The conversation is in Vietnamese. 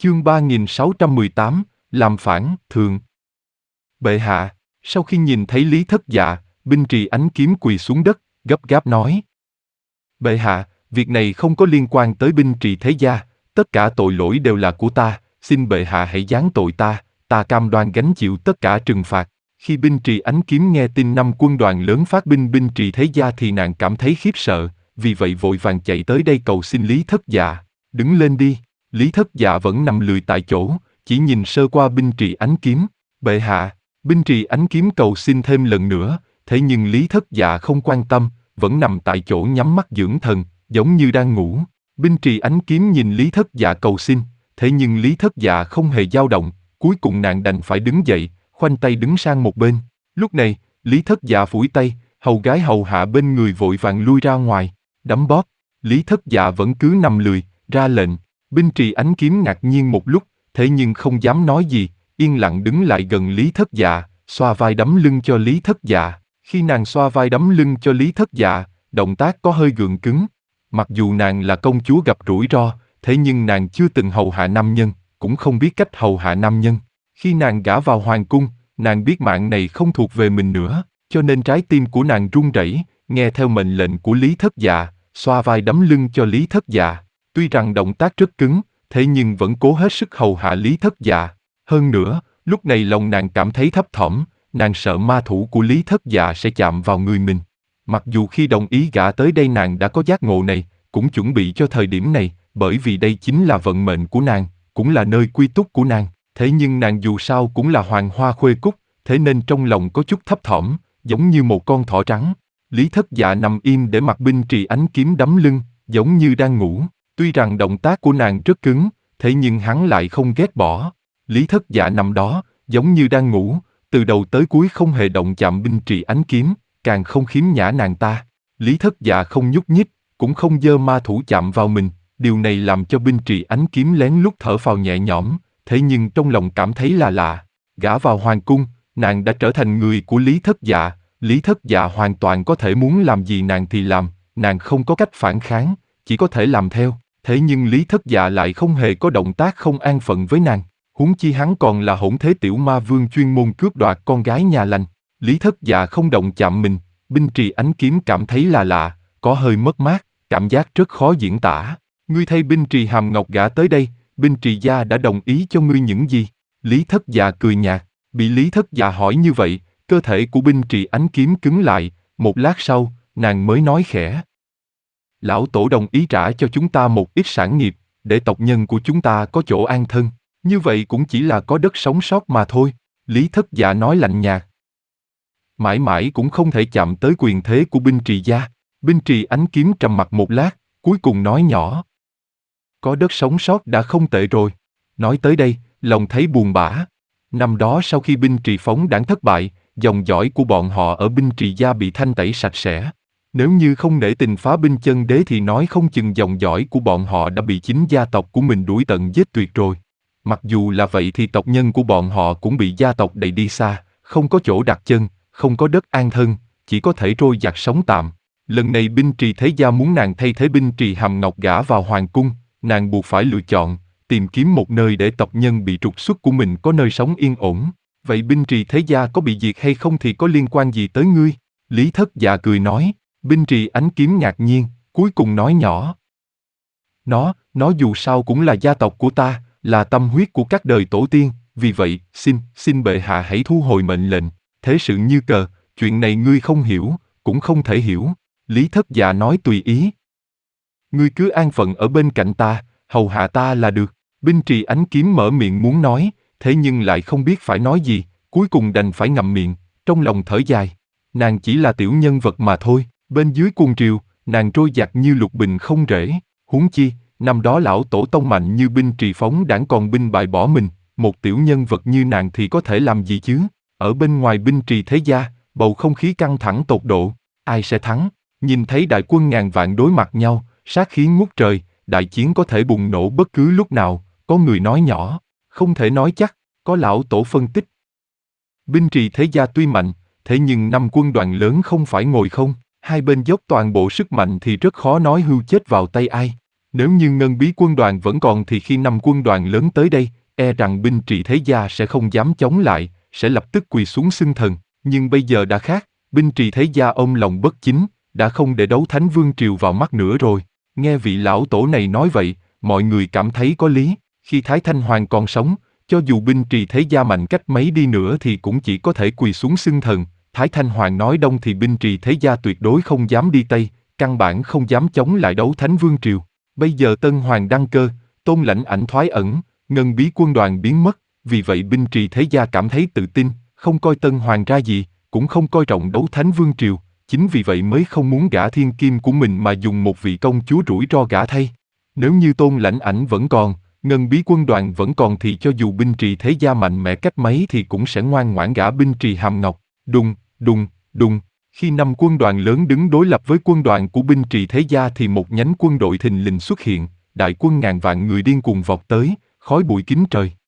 Chương 3618, làm phản, thường. Bệ hạ, sau khi nhìn thấy Lý Thất Dạ, binh trì ánh kiếm quỳ xuống đất, gấp gáp nói. Bệ hạ, việc này không có liên quan tới binh trì thế gia, tất cả tội lỗi đều là của ta, xin bệ hạ hãy giáng tội ta cam đoan gánh chịu tất cả trừng phạt. Khi binh trì ánh kiếm nghe tin 5 quân đoàn lớn phát binh binh trì thế gia thì nàng cảm thấy khiếp sợ, vì vậy vội vàng chạy tới đây cầu xin Lý Thất Dạ. Đứng lên đi. Lý Thất Dạ vẫn nằm lười tại chỗ, chỉ nhìn sơ qua binh trì ánh kiếm. Bệ hạ, binh trì ánh kiếm cầu xin thêm lần nữa, thế nhưng Lý Thất Dạ không quan tâm, vẫn nằm tại chỗ nhắm mắt dưỡng thần, giống như đang ngủ. Binh trì ánh kiếm nhìn Lý Thất Dạ cầu xin, thế nhưng Lý Thất Dạ không hề dao động, cuối cùng nàng đành phải đứng dậy, khoanh tay đứng sang một bên. Lúc này, Lý Thất Dạ phủi tay, hầu gái hầu hạ bên người vội vàng lui ra ngoài, đấm bóp. Lý Thất Dạ vẫn cứ nằm lười, ra lệnh. Binh trì ánh kiếm ngạc nhiên một lúc, thế nhưng không dám nói gì, yên lặng đứng lại gần Lý Thất Dạ, xoa vai đấm lưng cho Lý Thất Dạ. Khi nàng xoa vai đấm lưng cho Lý Thất Dạ, động tác có hơi gượng cứng. Mặc dù nàng là công chúa gặp rủi ro, thế nhưng nàng chưa từng hầu hạ nam nhân, cũng không biết cách hầu hạ nam nhân. Khi nàng gả vào hoàng cung, nàng biết mạng này không thuộc về mình nữa, cho nên trái tim của nàng run rẩy, nghe theo mệnh lệnh của Lý Thất Dạ, xoa vai đấm lưng cho Lý Thất Dạ. Tuy rằng động tác rất cứng, thế nhưng vẫn cố hết sức hầu hạ Lý Thất Dạ. Hơn nữa, lúc này lòng nàng cảm thấy thấp thỏm, nàng sợ ma thủ của Lý Thất Dạ sẽ chạm vào người mình. Mặc dù khi đồng ý gả tới đây nàng đã có giác ngộ này, cũng chuẩn bị cho thời điểm này, bởi vì đây chính là vận mệnh của nàng, cũng là nơi quy túc của nàng. Thế nhưng nàng dù sao cũng là hoàng hoa khuê cúc, thế nên trong lòng có chút thấp thỏm, giống như một con thỏ trắng. Lý Thất Dạ nằm im để mặc binh trì ánh kiếm đấm lưng, giống như đang ngủ. Tuy rằng động tác của nàng rất cứng, thế nhưng hắn lại không ghét bỏ. Lý Thất Dạ nằm đó, giống như đang ngủ, từ đầu tới cuối không hề động chạm binh trì ánh kiếm, càng không khiếm nhã nàng ta. Lý Thất Dạ không nhúc nhích, cũng không giơ ma thủ chạm vào mình, điều này làm cho binh trì ánh kiếm lén lút thở phào nhẹ nhõm, thế nhưng trong lòng cảm thấy là lạ. Gả vào hoàng cung, nàng đã trở thành người của Lý Thất Dạ, Lý Thất Dạ hoàn toàn có thể muốn làm gì nàng thì làm, nàng không có cách phản kháng, chỉ có thể làm theo. Thế nhưng Lý Thất Dạ lại không hề có động tác không an phận với nàng, huống chi hắn còn là hỗn thế tiểu ma vương chuyên môn cướp đoạt con gái nhà lành. Lý Thất Dạ không động chạm mình, binh trì ánh kiếm cảm thấy là lạ, có hơi mất mát, cảm giác rất khó diễn tả. Ngươi thay binh trì hàm ngọc gả tới đây, binh trì gia đã đồng ý cho ngươi những gì? Lý Thất Dạ cười nhạt, bị Lý Thất Dạ hỏi như vậy, cơ thể của binh trì ánh kiếm cứng lại, một lát sau, nàng mới nói khẽ. Lão tổ đồng ý trả cho chúng ta một ít sản nghiệp, để tộc nhân của chúng ta có chỗ an thân. Như vậy cũng chỉ là có đất sống sót mà thôi. Lý Thất Dạ nói lạnh nhạt. Mãi mãi cũng không thể chạm tới quyền thế của binh trì gia. Binh trì ánh kiếm trầm mặc một lát, cuối cùng nói nhỏ. Có đất sống sót đã không tệ rồi. Nói tới đây, lòng thấy buồn bã. Năm đó sau khi binh trì phóng đảng thất bại, dòng dõi của bọn họ ở binh trì gia bị thanh tẩy sạch sẽ. Nếu như không nể tình phá binh chân đế thì nói không chừng dòng dõi của bọn họ đã bị chính gia tộc của mình đuổi tận giết tuyệt rồi. Mặc dù là vậy thì tộc nhân của bọn họ cũng bị gia tộc đẩy đi xa, không có chỗ đặt chân, không có đất an thân, chỉ có thể trôi giạt sống tạm. Lần này binh trì thế gia muốn nàng thay thế binh trì hàm ngọc gả vào hoàng cung, nàng buộc phải lựa chọn, tìm kiếm một nơi để tộc nhân bị trục xuất của mình có nơi sống yên ổn. Vậy binh trì thế gia có bị diệt hay không thì có liên quan gì tới ngươi? Lý Thất Dạ cười nói. Binh trì ánh kiếm ngạc nhiên, cuối cùng nói nhỏ. Nó dù sao cũng là gia tộc của ta, là tâm huyết của các đời tổ tiên, vì vậy, xin bệ hạ hãy thu hồi mệnh lệnh, thế sự như cờ, chuyện này ngươi không hiểu, cũng không thể hiểu. Lý Thất Dạ nói tùy ý. Ngươi cứ an phận ở bên cạnh ta, hầu hạ ta là được. Binh trì ánh kiếm mở miệng muốn nói, thế nhưng lại không biết phải nói gì, cuối cùng đành phải ngậm miệng, trong lòng thở dài. Nàng chỉ là tiểu nhân vật mà thôi. Bên dưới cuồng triều, nàng trôi dạt như lục bình không rễ, huống chi, năm đó lão tổ tông mạnh như binh trì phóng đảng còn binh bại bỏ mình, một tiểu nhân vật như nàng thì có thể làm gì chứ? Ở bên ngoài binh trì thế gia, bầu không khí căng thẳng tột độ, ai sẽ thắng? Nhìn thấy đại quân ngàn vạn đối mặt nhau, sát khí ngút trời, đại chiến có thể bùng nổ bất cứ lúc nào, có người nói nhỏ, không thể nói chắc, có lão tổ phân tích. Binh trì thế gia tuy mạnh, thế nhưng 5 quân đoàn lớn không phải ngồi không. Hai bên dốc toàn bộ sức mạnh thì rất khó nói hưu chết vào tay ai. Nếu như ngân bí quân đoàn vẫn còn thì khi 5 quân đoàn lớn tới đây, e rằng binh trì thế gia sẽ không dám chống lại, sẽ lập tức quỳ xuống xưng thần. Nhưng bây giờ đã khác, binh trì thế gia ôm lòng bất chính, đã không để đấu thánh vương triều vào mắt nữa rồi. Nghe vị lão tổ này nói vậy, mọi người cảm thấy có lý. Khi Thái Thanh Hoàng còn sống, cho dù binh trì thế gia mạnh cách mấy đi nữa thì cũng chỉ có thể quỳ xuống xưng thần. Thái Thanh Hoàng nói đông thì binh trì thế gia tuyệt đối không dám đi tây, căn bản không dám chống lại đấu thánh vương triều. Bây giờ Tân Hoàng đăng cơ, Tôn Lãnh Ảnh thoái ẩn, ngân bí quân đoàn biến mất, vì vậy binh trì thế gia cảm thấy tự tin, không coi Tân Hoàng ra gì, cũng không coi trọng đấu thánh vương triều, chính vì vậy mới không muốn gả thiên kim của mình mà dùng một vị công chúa rủi ro gả thay. Nếu như Tôn Lãnh Ảnh vẫn còn, ngân bí quân đoàn vẫn còn thì cho dù binh trì thế gia mạnh mẽ cách mấy thì cũng sẽ ngoan ngoãn gả binh trì Hàm Ngọc. Đùng, đùng, đùng. Khi 5 quân đoàn lớn đứng đối lập với quân đoàn của binh trì thế gia thì một nhánh quân đội thình lình xuất hiện, đại quân ngàn vạn người điên cuồng vọt tới, khói bụi kín trời.